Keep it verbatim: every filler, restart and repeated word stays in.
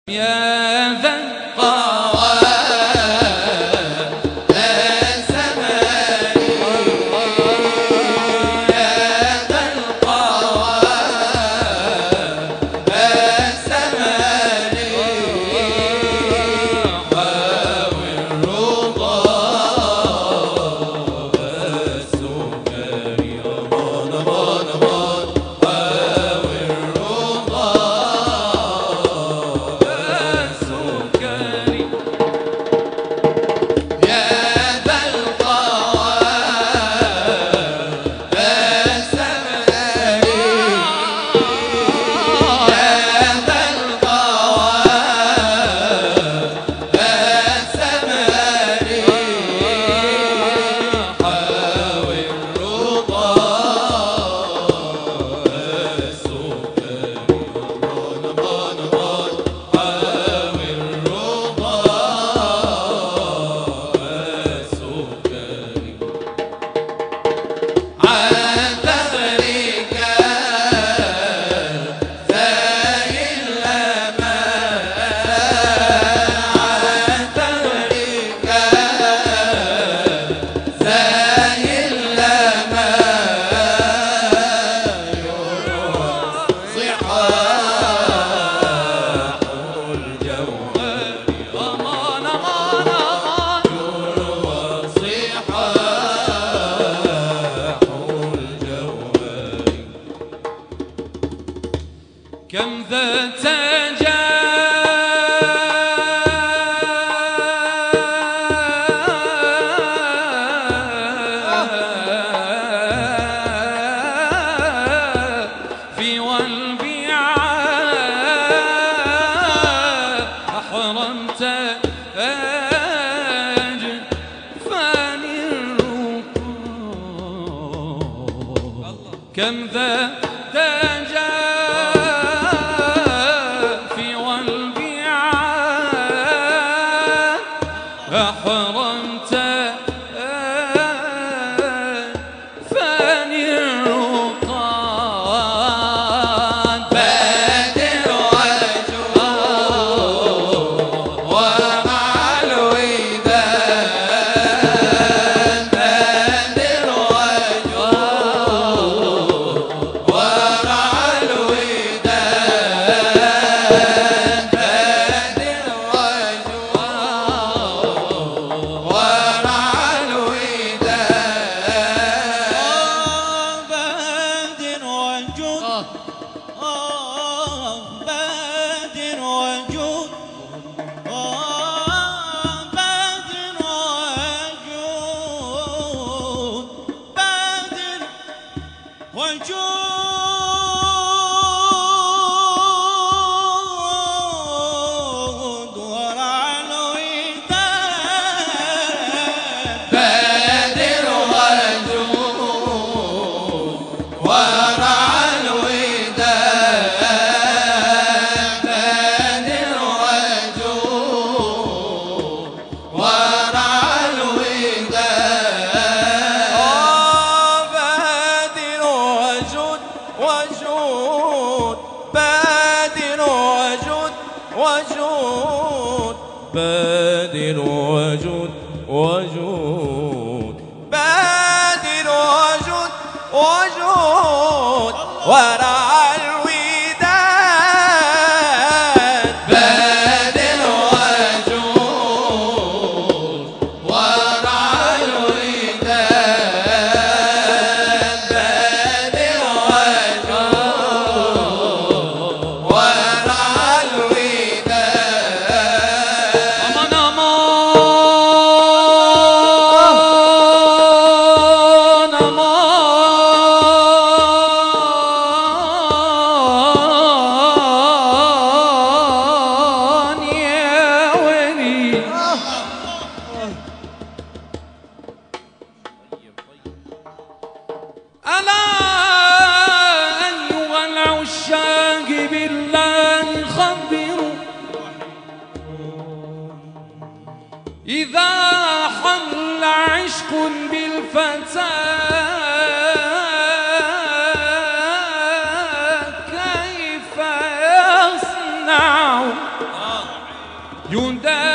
يا ذا القوى الزمان يا ذا القوى الزمان حاوي الرضا السكري أمان أمان أمان حاوي الرضا كم ذا تجا في والبيعاء أحرمت أجل فاني الرقى كم ذا تجا أحرمت فاني الرقاد بادر وجود ومع الوداد بادر وجود ومع الوداد بادر وجود ورع الوداد بادر وجود ورع الوداد بادر وجود ورع الوداد بادر وجود وجود بادر وجود وجود بادر وجود وجود بادر وجود وجود ورع الوداد بادر وجود ورع الوداد بادر وجود ورع الوداد أمان أمان أمان يا ولي ألا أيها العشاق بالله خبروا إذا حل عشق بالفتاة كيف يصنع يندى